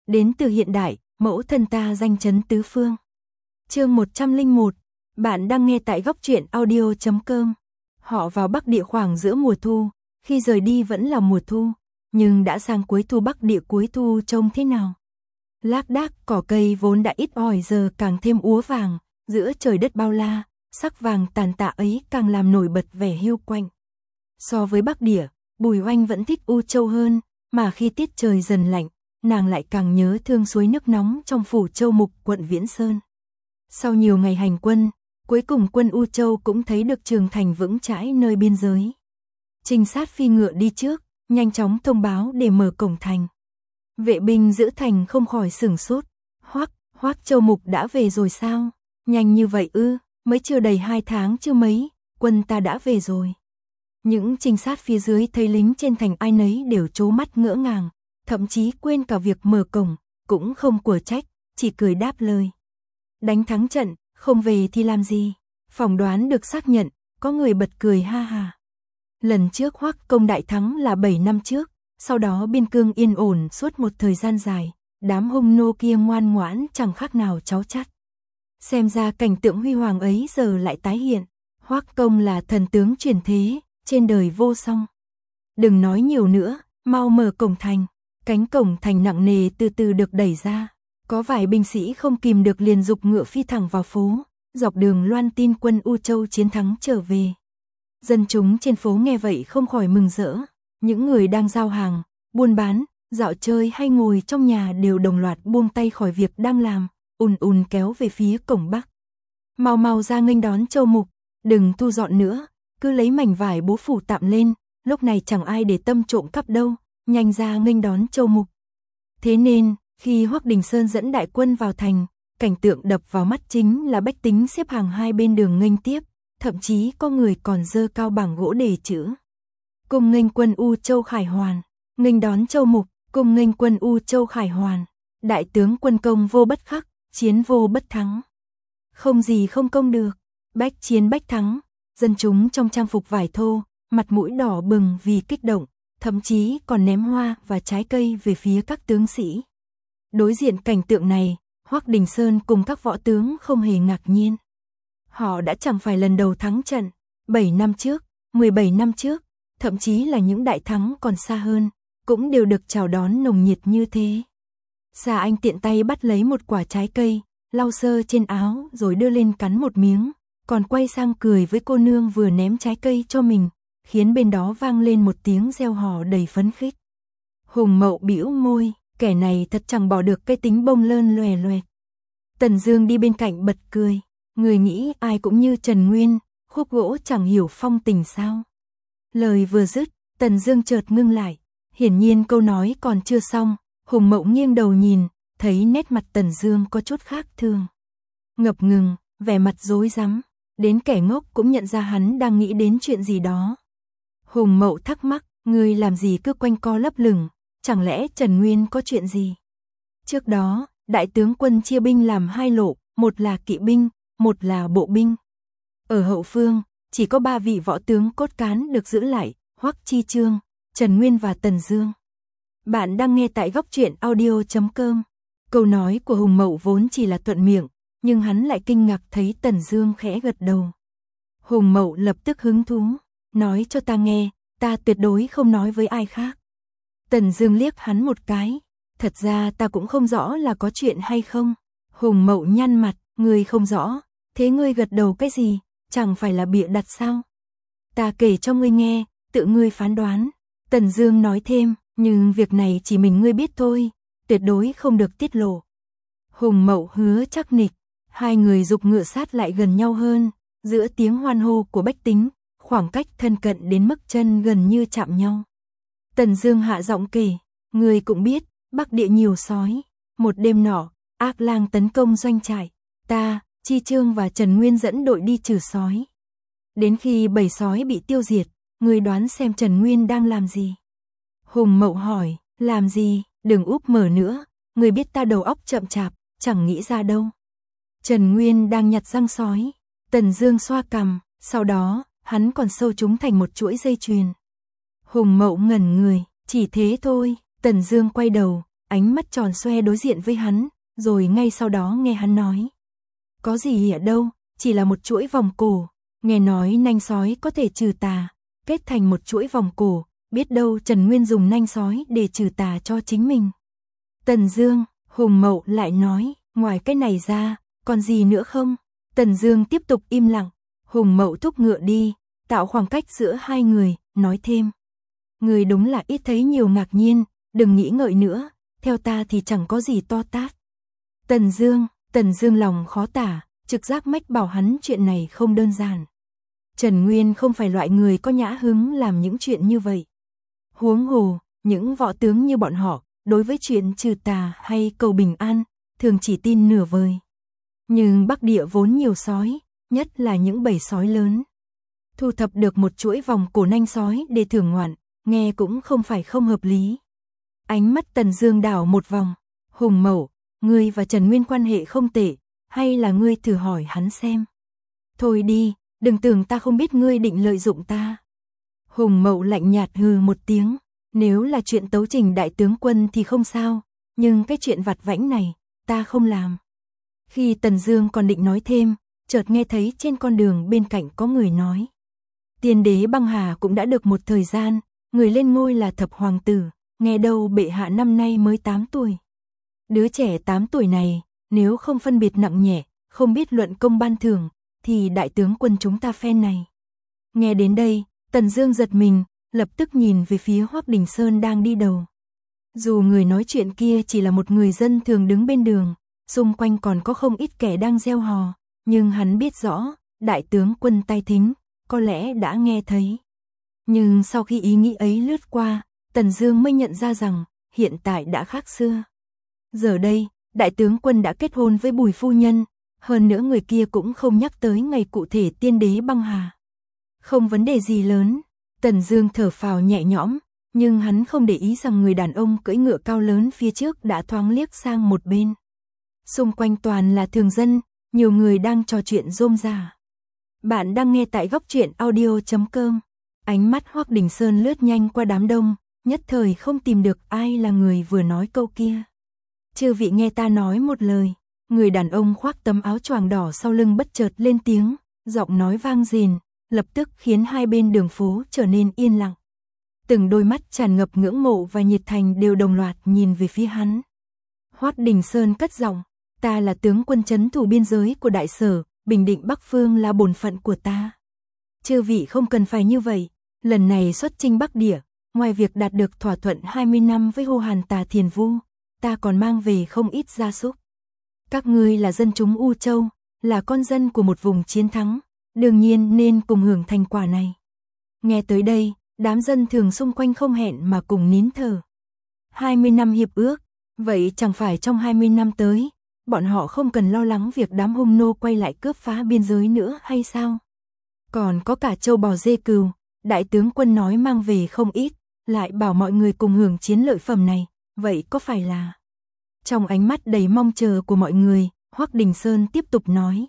đến từ hiện đại, mẫu thân ta danh chấn tứ phương. Chương 101, bạn đang nghe tại góc truyện audio.com. Họ vào Bắc Địa khoảng giữa mùa thu, khi rời đi vẫn là mùa thu, nhưng đã sang cuối thu Bắc Địa cuối thu trông thế nào? Lác đác cỏ cây vốn đã ít ỏi giờ càng thêm úa vàng, giữa trời đất bao la, sắc vàng tàn tạ ấy càng làm nổi bật vẻ hiu quạnh. So với Bắc Địa, Bùi Oanh vẫn thích U Châu hơn, mà khi tiết trời dần lạnh, nàng lại càng nhớ thương suối nước nóng trong phủ Châu Mục quận Viễn Sơn. Sau nhiều ngày hành quân, cuối cùng quân U Châu cũng thấy được Trường Thành vững chãi nơi biên giới. Trinh sát phi ngựa đi trước, nhanh chóng thông báo để mở cổng thành. Vệ binh giữ thành không khỏi sửng sốt. Hoắc Châu Mục đã về rồi sao? Nhanh như vậy ư? Mới chưa đầy 2 tháng chưa mấy, quân ta đã về rồi. Những trinh sát phía dưới thấy lính trên thành ai nấy đều trố mắt ngỡ ngàng, thậm chí quên cả việc mở cổng, cũng không của trách, chỉ cười đáp lời. Đánh thắng trận, không về thì làm gì? Phỏng đoán được xác nhận, có người bật cười ha ha. Lần trước Hoắc công đại thắng là 7 năm trước, sau đó biên cương yên ổn suốt một thời gian dài, đám hung nô kia ngoan ngoãn chẳng khác nào cháu chắt. Xem ra cảnh tượng huy hoàng ấy giờ lại tái hiện, Hoắc công là thần tướng truyền thế, trên đời vô song. Đừng nói nhiều nữa, mau mở cổng thành. Cánh cổng thành nặng nề từ từ được đẩy ra, có vài binh sĩ không kìm được liền giục ngựa phi thẳng vào phố, dọc đường loan tin quân U Châu chiến thắng trở về. Dân chúng trên phố nghe vậy không khỏi mừng rỡ, những người đang giao hàng, buôn bán, dạo chơi hay ngồi trong nhà đều đồng loạt buông tay khỏi việc đang làm, ùn kéo về phía cổng Bắc. Mau ra nghênh đón Châu Mục, đừng thu dọn nữa, cứ lấy mảnh vải bố phủ tạm lên, lúc này chẳng ai để tâm trộm cắp đâu, nhanh ra nghênh đón Châu Mục. Thế nên, khi Hoắc Đình Sơn dẫn đại quân vào thành, cảnh tượng đập vào mắt chính là bách tính xếp hàng hai bên đường nghênh tiếp, thậm chí có người còn giơ cao bảng gỗ đề chữ: "Cùng nghênh quân U Châu khải hoàn, nghênh đón Châu Mục, cùng nghênh quân U Châu khải hoàn, đại tướng quân công vô bất khắc, chiến vô bất thắng." Không gì không công được, bách chiến bách thắng, dân chúng trong trang phục vải thô, mặt mũi đỏ bừng vì kích động, thậm chí còn ném hoa và trái cây về phía các tướng sĩ. Đối diện cảnh tượng này, Hoắc Đình Sơn cùng các võ tướng không hề ngạc nhiên. Họ đã chẳng phải lần đầu thắng trận, 7 năm trước, 17 năm trước, thậm chí là những đại thắng còn xa hơn, cũng đều được chào đón nồng nhiệt như thế. Sa Anh tiện tay bắt lấy một quả trái cây, lau sơ trên áo rồi đưa lên cắn một miếng, còn quay sang cười với cô nương vừa ném trái cây cho mình, khiến bên đó vang lên một tiếng reo hò đầy phấn khích. Hùng Mậu bĩu môi, kẻ này thật chẳng bỏ được cái tính bông lơn loè loẹt. Tần Dương đi bên cạnh bật cười, người nghĩ ai cũng như Trần Nguyên, khúc gỗ chẳng hiểu phong tình sao. Lời vừa dứt, Tần Dương chợt ngưng lại, hiển nhiên câu nói còn chưa xong. Hùng Mậu nghiêng đầu nhìn, thấy nét mặt Tần Dương có chút khác thường, ngập ngừng, vẻ mặt rối rắm, đến kẻ ngốc cũng nhận ra hắn đang nghĩ đến chuyện gì đó. Hùng Mậu thắc mắc, ngươi làm gì cứ quanh co lấp lửng, chẳng lẽ Trần Nguyên có chuyện gì? Trước đó, đại tướng quân chia binh làm 2 lộ, một là kỵ binh, một là bộ binh. Ở hậu phương, chỉ có 3 vị võ tướng cốt cán được giữ lại, Hoắc Chi Trương, Trần Nguyên và Tần Dương. Bạn đang nghe tại góc truyện audio.com. Câu nói của Hùng Mậu vốn chỉ là thuận miệng, nhưng hắn lại kinh ngạc thấy Tần Dương khẽ gật đầu. Hùng Mậu lập tức hứng thú, nói cho ta nghe, ta tuyệt đối không nói với ai khác. Tần Dương liếc hắn một cái, thật ra ta cũng không rõ là có chuyện hay không. Hùng Mậu nhăn mặt, ngươi không rõ, thế ngươi gật đầu cái gì, chẳng phải là bịa đặt sao? Ta kể cho ngươi nghe, tự ngươi phán đoán. Tần Dương nói thêm, nhưng việc này chỉ mình ngươi biết thôi, tuyệt đối không được tiết lộ. Hùng Mậu hứa chắc nịch, hai người giục ngựa sát lại gần nhau hơn, giữa tiếng hoan hô của bách tính, khoảng cách thân cận đến mức chân gần như chạm nhau. Tần Dương hạ giọng kể, ngươi cũng biết, Bắc Địa nhiều sói, một đêm nọ, ác lang tấn công doanh trại, ta, Chi Trương và Trần Nguyên dẫn đội đi trừ sói. Đến khi bầy sói bị tiêu diệt, ngươi đoán xem Trần Nguyên đang làm gì? Hùng Mậu hỏi, làm gì, đừng úp mở nữa, ngươi biết ta đầu óc chậm chạp, chẳng nghĩ ra đâu. Trần Nguyên đang nhặt răng sói. Tần Dương xoa cằm, sau đó, hắn còn sâu chúng thành một chuỗi dây chuyền. Hùng Mậu ngẩn người, chỉ thế thôi. Tần Dương quay đầu, ánh mắt tròn xoe đối diện với hắn, rồi ngay sau đó nghe hắn nói. Có gì ở đâu, chỉ là một chuỗi vòng cổ, nghe nói nanh sói có thể trừ tà, kết thành một chuỗi vòng cổ, biết đâu Trần Nguyên dùng nanh sói để trừ tà cho chính mình. Tần Dương, Hùng Mậu lại nói, ngoài cái này ra, còn gì nữa không? Tần Dương tiếp tục im lặng, Hùng Mậu thúc ngựa đi, tạo khoảng cách giữa hai người, nói thêm. Người đúng là ít thấy nhiều ngạc nhiên, đừng nghĩ ngợi nữa, theo ta thì chẳng có gì to tát. Tần Dương lòng khó tả, trực giác mách bảo hắn chuyện này không đơn giản. Trần Nguyên không phải loại người có nhã hứng làm những chuyện như vậy. Huống hồ, những võ tướng như bọn họ, đối với chuyện trừ tà hay cầu bình an, thường chỉ tin nửa vời. Nhưng Bắc Địa vốn nhiều sói, nhất là những bầy sói lớn. Thu thập được một chuỗi vòng cổ nanh sói để thưởng ngoạn, nghe cũng không phải không hợp lý. Ánh mắt Tần Dương đảo một vòng, Hùng Mậu, ngươi và Trần Nguyên quan hệ không tệ, hay là ngươi thử hỏi hắn xem. Thôi đi, đừng tưởng ta không biết ngươi định lợi dụng ta. Hùng Mậu lạnh nhạt hừ một tiếng, nếu là chuyện tấu trình đại tướng quân thì không sao, nhưng cái chuyện vặt vãnh này, ta không làm. Khi Tần Dương còn định nói thêm, chợt nghe thấy trên con đường bên cạnh có người nói. Tiên đế Băng Hà cũng đã được một thời gian, người lên ngôi là thập hoàng tử, nghe đâu bệ hạ năm nay mới 8 tuổi. Đứa trẻ 8 tuổi này, nếu không phân biệt nặng nhẹ, không biết luận công ban thưởng, thì đại tướng quân chúng ta phen này. Nghe đến đây, Tần Dương giật mình, lập tức nhìn về phía Hoắc Đình Sơn đang đi đầu. Dù người nói chuyện kia chỉ là một người dân thường đứng bên đường, xung quanh còn có không ít kẻ đang reo hò, nhưng hắn biết rõ, đại tướng quân tai thính, có lẽ đã nghe thấy. Nhưng sau khi ý nghĩ ấy lướt qua, Tần Dương mới nhận ra rằng, hiện tại đã khác xưa. Giờ đây, đại tướng quân đã kết hôn với Bùi phu nhân, hơn nữa người kia cũng không nhắc tới ngày cụ thể tiên đế Băng Hà. Không vấn đề gì lớn, Tần Dương thở phào nhẹ nhõm, nhưng hắn không để ý rằng người đàn ông cưỡi ngựa cao lớn phía trước đã thoáng liếc sang một bên. Xung quanh toàn là thường dân, nhiều người đang trò chuyện rôm rả. Bạn đang nghe tại góc truyện audio.com. Ánh mắt Hoắc Đình Sơn lướt nhanh qua đám đông, nhất thời không tìm được ai là người vừa nói câu kia. Chư vị nghe ta nói một lời. Người đàn ông khoác tấm áo choàng đỏ sau lưng bất chợt lên tiếng, giọng nói vang dền, lập tức khiến hai bên đường phố trở nên yên lặng. Từng đôi mắt tràn ngập ngưỡng mộ và nhiệt thành đều đồng loạt nhìn về phía hắn. Hoắc Đình Sơn cất giọng, ta là tướng quân trấn thủ biên giới của Đại Sở, bình định Bắc Phương là bổn phận của ta. Chư vị không cần phải như vậy, lần này xuất chinh Bắc Địa, ngoài việc đạt được thỏa thuận 20 năm với Hô Hàn Tà Thiền Vu, ta còn mang về không ít gia súc. Các ngươi là dân chúng U Châu, là con dân của một vùng chiến thắng, đương nhiên nên cùng hưởng thành quả này. Nghe tới đây, đám dân thường xung quanh không hẹn mà cùng nín thở. 20 năm hiệp ước, vậy chẳng phải trong 20 năm tới, bọn họ không cần lo lắng việc đám hung nô quay lại cướp phá biên giới nữa hay sao? Còn có cả châu bò dê cừu, đại tướng quân nói mang về không ít, lại bảo mọi người cùng hưởng chiến lợi phẩm này, vậy có phải là... Trong ánh mắt đầy mong chờ của mọi người, Hoắc Đình Sơn tiếp tục nói.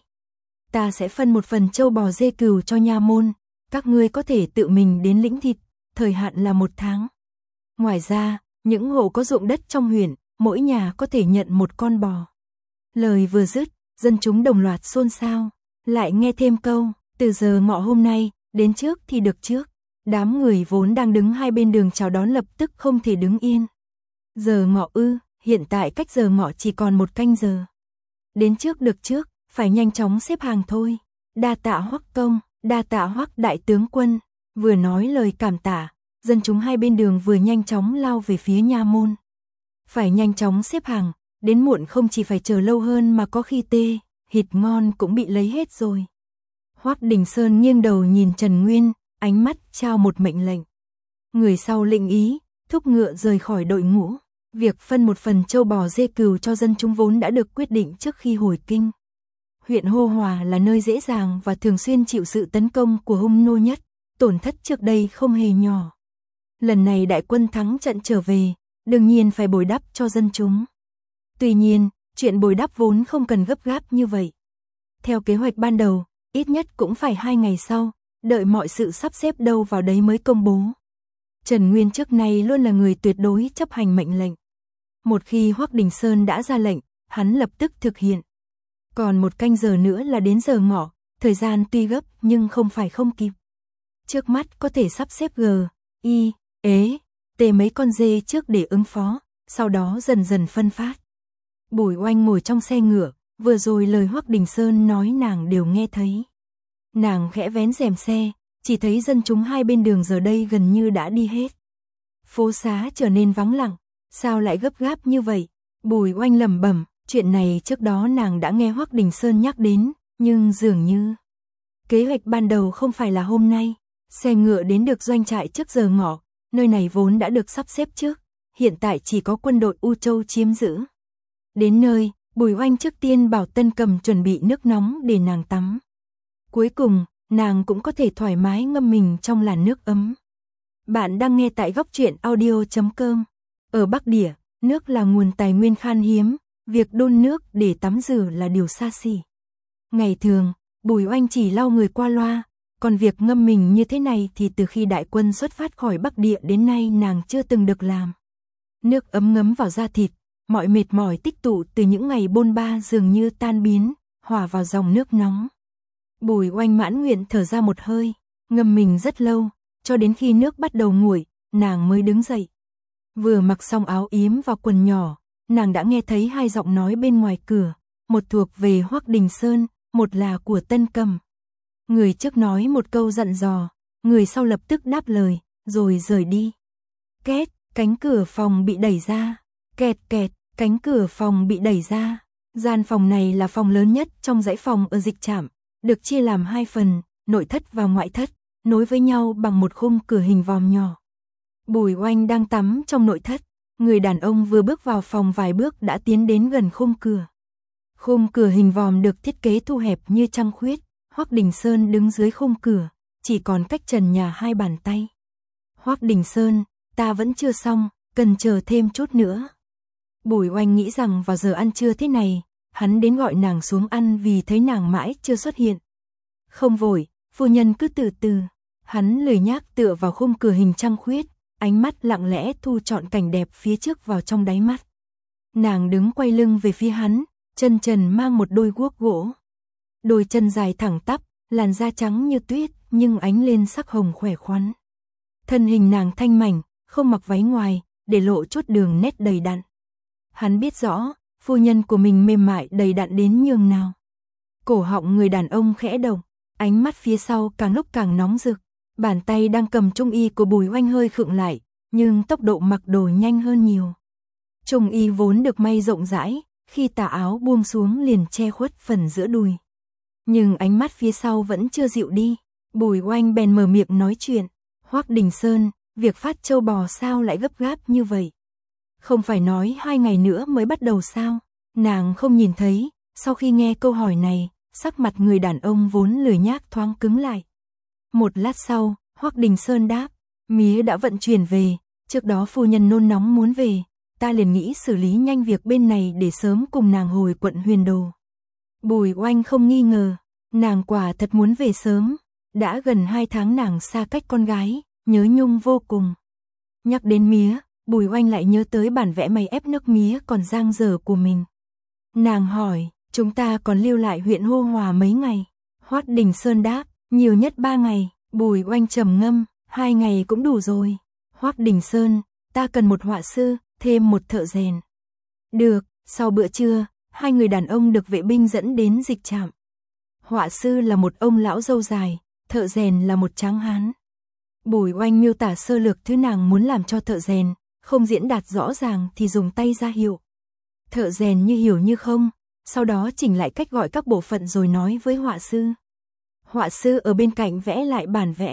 Ta sẽ phân một phần châu bò dê cừu cho nha môn, các ngươi có thể tự mình đến lĩnh thịt, thời hạn là 1 tháng. Ngoài ra, những hộ có ruộng đất trong huyện, mỗi nhà có thể nhận một con bò. Lời vừa dứt, dân chúng đồng loạt xôn xao, lại nghe thêm câu, từ giờ ngọ hôm nay, đến trước thì được trước. Đám người vốn đang đứng hai bên đường chào đón lập tức không thể đứng yên. Giờ ngọ ư? Hiện tại cách giờ ngọ chỉ còn 1 canh giờ. Đến trước được trước, phải nhanh chóng xếp hàng thôi. Đa tạ Hoắc công, đa tạ Hoắc đại tướng quân. Vừa nói lời cảm tạ, dân chúng hai bên đường vừa nhanh chóng lao về phía nha môn. Phải nhanh chóng xếp hàng, đến muộn không chỉ phải chờ lâu hơn mà có khi thịt ngon cũng bị lấy hết rồi. Hoắc Đình Sơn nghiêng đầu nhìn Trần Nguyên, ánh mắt trao một mệnh lệnh. Người sau lệnh ý, thúc ngựa rời khỏi đội ngũ. Việc phân một phần châu bò dê cừu cho dân chúng vốn đã được quyết định trước khi hồi kinh. Huyện Hô Hòa là nơi dễ dàng và thường xuyên chịu sự tấn công của hung nô nhất, tổn thất trước đây không hề nhỏ. Lần này đại quân thắng trận trở về, đương nhiên phải bồi đắp cho dân chúng. Tuy nhiên, chuyện bồi đắp vốn không cần gấp gáp như vậy. Theo kế hoạch ban đầu, ít nhất cũng phải 2 ngày sau, đợi mọi sự sắp xếp đâu vào đấy mới công bố. Trần Nguyên trước nay luôn là người tuyệt đối chấp hành mệnh lệnh. Một khi Hoắc Đình Sơn đã ra lệnh, hắn lập tức thực hiện. Còn 1 canh giờ nữa là đến giờ ngọ, thời gian tuy gấp nhưng không phải không kịp. Trước mắt có thể sắp xếp G, I, Ế, T mấy con dê trước để ứng phó, sau đó dần dần phân phát. Bùi Oanh ngồi trong xe ngựa, vừa rồi lời Hoắc Đình Sơn nói nàng đều nghe thấy. Nàng khẽ vén rèm xe, chỉ thấy dân chúng hai bên đường giờ đây gần như đã đi hết. Phố xá trở nên vắng lặng, sao lại gấp gáp như vậy? Bùi Oanh lẩm bẩm, chuyện này trước đó nàng đã nghe Hoắc Đình Sơn nhắc đến, nhưng dường như kế hoạch ban đầu không phải là hôm nay. Xe ngựa đến được doanh trại trước giờ ngọ, nơi này vốn đã được sắp xếp trước, hiện tại chỉ có quân đội U Châu chiếm giữ. Đến nơi, Bùi Oanh trước tiên bảo Tân Cầm chuẩn bị nước nóng để nàng tắm. Cuối cùng, nàng cũng có thể thoải mái ngâm mình trong làn nước ấm. Bạn đang nghe tại góc truyện audio.com. Ở Bắc Địa, nước là nguồn tài nguyên khan hiếm, việc đun nước để tắm rửa là điều xa xỉ. Ngày thường, Bùi Oanh chỉ lau người qua loa, còn việc ngâm mình như thế này thì từ khi đại quân xuất phát khỏi Bắc Địa đến nay nàng chưa từng được làm. Nước ấm ngấm vào da thịt, mọi mệt mỏi tích tụ từ những ngày bôn ba dường như tan biến, hòa vào dòng nước nóng. Bùi Oanh mãn nguyện thở ra một hơi, ngâm mình rất lâu, cho đến khi nước bắt đầu nguội, nàng mới đứng dậy. Vừa mặc xong áo yếm và quần nhỏ, nàng đã nghe thấy 2 giọng nói bên ngoài cửa, một thuộc về Hoắc Đình Sơn, một là của Tân Cầm. Người trước nói một câu dặn dò, người sau lập tức đáp lời, rồi rời đi. Két, cánh cửa phòng bị đẩy ra. Kẹt kẹt, cánh cửa phòng bị đẩy ra. Gian phòng này là phòng lớn nhất trong dãy phòng ở dịch trạm, được chia làm 2 phần, nội thất và ngoại thất, nối với nhau bằng một khung cửa hình vòm nhỏ. Bùi Oanh đang tắm trong nội thất, người đàn ông vừa bước vào phòng vài bước đã tiến đến gần khung cửa. Khung cửa hình vòm được thiết kế thu hẹp như trăng khuyết, Hoắc Đình Sơn đứng dưới khung cửa, chỉ còn cách trần nhà 2 bàn tay. Hoắc Đình Sơn, ta vẫn chưa xong, cần chờ thêm chút nữa. Bùi Oanh nghĩ rằng vào giờ ăn trưa thế này, hắn đến gọi nàng xuống ăn vì thấy nàng mãi chưa xuất hiện. Không vội, phu nhân cứ từ từ. Hắn lười nhác tựa vào khung cửa hình trăng khuyết, ánh mắt lặng lẽ thu trọn cảnh đẹp phía trước vào trong đáy mắt. Nàng đứng quay lưng về phía hắn, chân trần mang một đôi guốc gỗ. Đôi chân dài thẳng tắp, làn da trắng như tuyết nhưng ánh lên sắc hồng khỏe khoắn. Thân hình nàng thanh mảnh, không mặc váy ngoài, để lộ chút đường nét đầy đặn. Hắn biết rõ, phu nhân của mình mềm mại đầy đặn đến nhường nào. Cổ họng người đàn ông khẽ động, ánh mắt phía sau càng lúc càng nóng rực. Bàn tay đang cầm trung y của Bùi Oanh hơi khựng lại, nhưng tốc độ mặc đồ nhanh hơn nhiều. Trung y vốn được may rộng rãi, khi tà áo buông xuống liền che khuất phần giữa đùi. Nhưng ánh mắt phía sau vẫn chưa dịu đi, Bùi Oanh bèn mở miệng nói chuyện. Hoắc Đình Sơn, việc phát châu bò sao lại gấp gáp như vậy? Không phải nói 2 ngày nữa mới bắt đầu sao? Nàng không nhìn thấy, sau khi nghe câu hỏi này, sắc mặt người đàn ông vốn lười nhác thoáng cứng lại. Một lát sau, Hoắc Đình Sơn đáp, mía đã vận chuyển về, trước đó phu nhân nôn nóng muốn về, ta liền nghĩ xử lý nhanh việc bên này để sớm cùng nàng hồi quận Huyền Đồ. Bùi Oanh không nghi ngờ, nàng quả thật muốn về sớm, đã gần 2 tháng nàng xa cách con gái, nhớ nhung vô cùng. Nhắc đến mía, Bùi Oanh lại nhớ tới bản vẽ may ép nước mía còn dang dở của mình. Nàng hỏi, chúng ta còn lưu lại huyện Hô Hòa mấy ngày? Hoắc Đình Sơn đáp, nhiều nhất 3 ngày. Bùi Oanh trầm ngâm, 2 ngày cũng đủ rồi. Hoắc Đình Sơn, ta cần một họa sư, thêm một thợ rèn. Được, sau bữa trưa, 2 người đàn ông được vệ binh dẫn đến dịch trạm. Họa sư là một ông lão râu dài, thợ rèn là một tráng hán. Bùi Oanh miêu tả sơ lược thứ nàng muốn làm cho thợ rèn, không diễn đạt rõ ràng thì dùng tay ra hiệu. Thợ rèn như hiểu như không, sau đó chỉnh lại cách gọi các bộ phận rồi nói với họa sư. Họa sư ở bên cạnh vẽ lại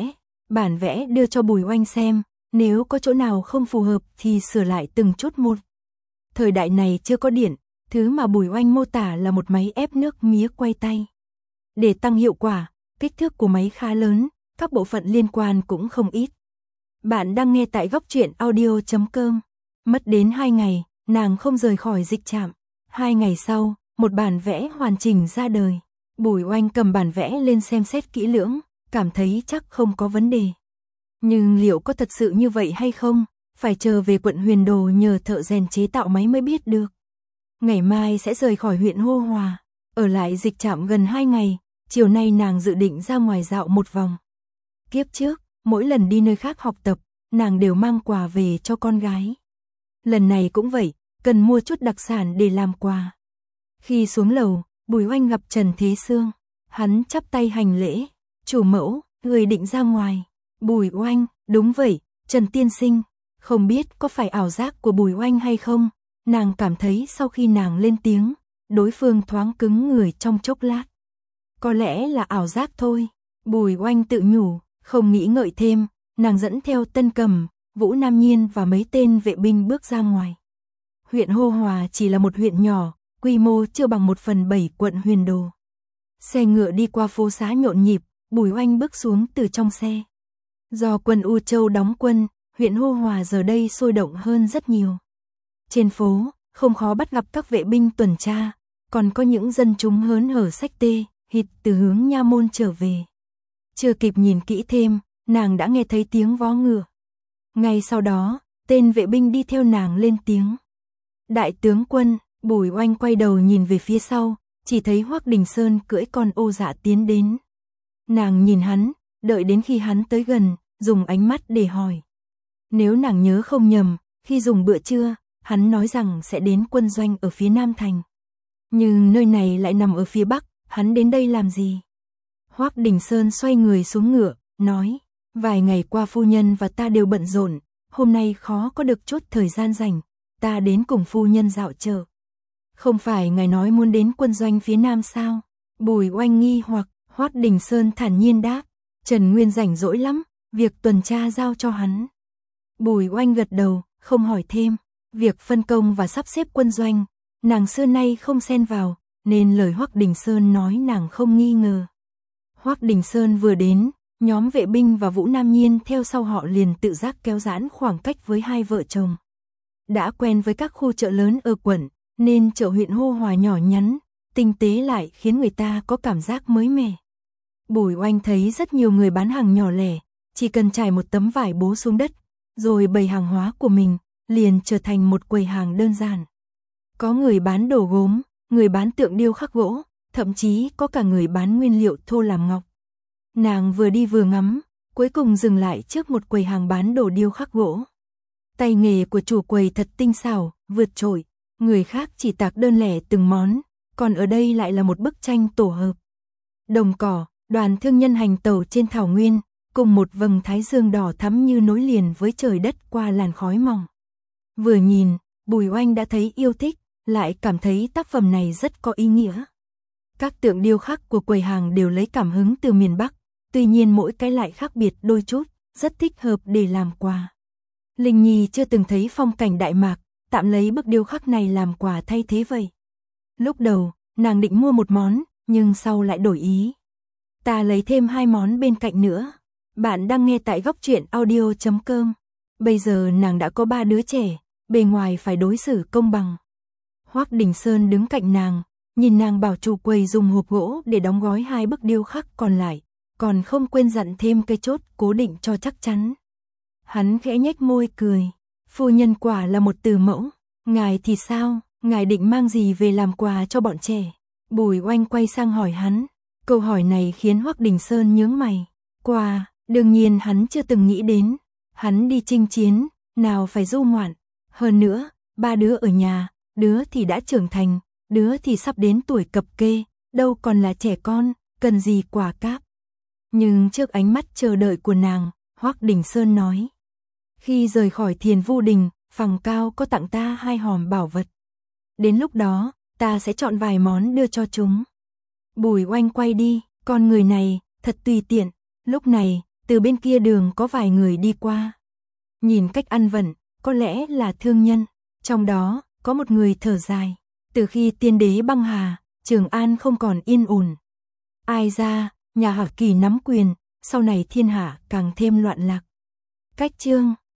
bản vẽ đưa cho Bùi Oanh xem, nếu có chỗ nào không phù hợp thì sửa lại từng chút một. Thời đại này chưa có điện, thứ mà Bùi Oanh mô tả là một máy ép nước mía quay tay. Để tăng hiệu quả, kích thước của máy khá lớn, các bộ phận liên quan cũng không ít. Bạn đang nghe tại góc truyện audio.com. Mất đến 2 ngày, nàng không rời khỏi dịch trạm. 2 ngày sau, một bản vẽ hoàn chỉnh ra đời. Bùi Oanh cầm bản vẽ lên xem xét kỹ lưỡng, cảm thấy chắc không có vấn đề. Nhưng liệu có thật sự như vậy hay không? phải chờ về quận Huyền Đồ nhờ thợ rèn chế tạo máy mới biết được. Ngày mai sẽ rời khỏi huyện Hô Hòa, ở lại dịch trạm gần 2 ngày, chiều nay nàng dự định ra ngoài dạo một vòng. Kiếp trước, mỗi lần đi nơi khác học tập, nàng đều mang quà về cho con gái. Lần này cũng vậy, cần mua chút đặc sản để làm quà. Khi xuống lầu, Bùi Oanh gặp Trần Thế Sương, hắn chắp tay hành lễ, chủ mẫu, người định ra ngoài. Bùi Oanh, đúng vậy, Trần tiên sinh, không biết có phải ảo giác của Bùi Oanh hay không, nàng cảm thấy sau khi nàng lên tiếng, đối phương thoáng cứng người trong chốc lát. Có lẽ là ảo giác thôi, Bùi Oanh tự nhủ, không nghĩ ngợi thêm, nàng dẫn theo Tân Cầm, Vũ Nam Nhiên và mấy tên vệ binh bước ra ngoài. Huyện Hô Hòa chỉ là một huyện nhỏ, quy mô chưa bằng 1/7 quận Huyền Đồ. Xe ngựa đi qua phố xá nhộn nhịp, Bùi Oanh bước xuống từ trong xe. Do quân U Châu đóng quân, huyện Hô Hòa giờ đây sôi động hơn rất nhiều. Trên phố, không khó bắt gặp các vệ binh tuần tra, còn có những dân chúng hớn hở xách tê, hịt từ hướng nha môn trở về. Chưa kịp nhìn kỹ thêm, nàng đã nghe thấy tiếng vó ngựa. Ngay sau đó, tên vệ binh đi theo nàng lên tiếng. Đại tướng quân, Bùi Oanh quay đầu nhìn về phía sau, chỉ thấy Hoắc Đình Sơn cưỡi con ô dạ tiến đến. Nàng nhìn hắn, đợi đến khi hắn tới gần, dùng ánh mắt để hỏi. Nếu nàng nhớ không nhầm, khi dùng bữa trưa, hắn nói rằng sẽ đến quân doanh ở phía Nam Thành. Nhưng nơi này lại nằm ở phía Bắc, hắn đến đây làm gì? Hoắc Đình Sơn xoay người xuống ngựa, nói, vài ngày qua phu nhân và ta đều bận rộn, hôm nay khó có được chút thời gian rảnh, ta đến cùng phu nhân dạo chợ. Không phải ngài nói muốn đến quân doanh phía Nam sao? Bùi Oanh nghi hoặc, Hoắc Đình Sơn thản nhiên đáp, Trần Nguyên rảnh rỗi lắm, việc tuần tra giao cho hắn. Bùi Oanh gật đầu, không hỏi thêm, việc phân công và sắp xếp quân doanh, nàng xưa nay không xen vào, nên lời Hoắc Đình Sơn nói nàng không nghi ngờ. Hoắc Đình Sơn vừa đến, nhóm vệ binh và Vũ Nam Nhiên theo sau họ liền tự giác kéo giãn khoảng cách với hai vợ chồng. Đã quen với các khu chợ lớn ở quận, nên chợ huyện Hô Hòa nhỏ nhắn, tinh tế lại khiến người ta có cảm giác mới mẻ. Bùi Oanh thấy rất nhiều người bán hàng nhỏ lẻ, chỉ cần trải một tấm vải bố xuống đất, rồi bày hàng hóa của mình, liền trở thành một quầy hàng đơn giản. Có người bán đồ gốm, người bán tượng điêu khắc gỗ, thậm chí có cả người bán nguyên liệu thô làm ngọc. Nàng vừa đi vừa ngắm, cuối cùng dừng lại trước một quầy hàng bán đồ điêu khắc gỗ. Tay nghề của chủ quầy thật tinh xảo, vượt trội, người khác chỉ tạc đơn lẻ từng món, còn ở đây lại là một bức tranh tổ hợp. Đồng cỏ, đoàn thương nhân hành tẩu trên thảo nguyên, cùng một vầng thái dương đỏ thắm như nối liền với trời đất qua làn khói mỏng. Vừa nhìn, Bùi Oanh đã thấy yêu thích, lại cảm thấy tác phẩm này rất có ý nghĩa. Các tượng điêu khắc của quầy hàng đều lấy cảm hứng từ miền Bắc, tuy nhiên mỗi cái lại khác biệt đôi chút, rất thích hợp để làm quà. Linh Nhi chưa từng thấy phong cảnh Đại Mạc, tạm lấy bức điêu khắc này làm quà thay thế vậy. Lúc đầu, nàng định mua một món, nhưng sau lại đổi ý. Ta lấy thêm 2 món bên cạnh nữa. Bạn đang nghe tại Góc Truyện Audio.com. Bây giờ nàng đã có 3 đứa trẻ, bề ngoài phải đối xử công bằng. Hoắc Đình Sơn đứng cạnh nàng, nhìn nàng bảo chủ quầy dùng hộp gỗ để đóng gói 2 bức điêu khắc còn lại, còn không quên dặn thêm cây chốt cố định cho chắc chắn. Hắn khẽ nhếch môi cười, phu nhân quả là một từ mẫu, ngài thì sao, ngài định mang gì về làm quà cho bọn trẻ? Bùi Oanh quay sang hỏi hắn, câu hỏi này khiến Hoắc Đình Sơn nhướng mày. Quà, đương nhiên hắn chưa từng nghĩ đến, hắn đi chinh chiến, nào phải du ngoạn, hơn nữa, 3 đứa ở nhà, đứa thì đã trưởng thành, đứa thì sắp đến tuổi cập kê, đâu còn là trẻ con, cần gì quà cáp. Nhưng trước ánh mắt chờ đợi của nàng, Hoắc Đình Sơn nói, khi rời khỏi Thiền Vu Đình, Phằng Cao có tặng ta 2 hòm bảo vật. Đến lúc đó, ta sẽ chọn vài món đưa cho chúng. Bùi Oanh quay đi, con người này, thật tùy tiện. Lúc này, từ bên kia đường có vài người đi qua. Nhìn cách ăn vận, có lẽ là thương nhân. Trong đó, có một người thở dài. Từ khi tiên đế băng hà, Trường An không còn yên ổn. Ai ra, nhà Hà Kỳ nắm quyền, sau này thiên hạ càng thêm loạn lạc. Cách chương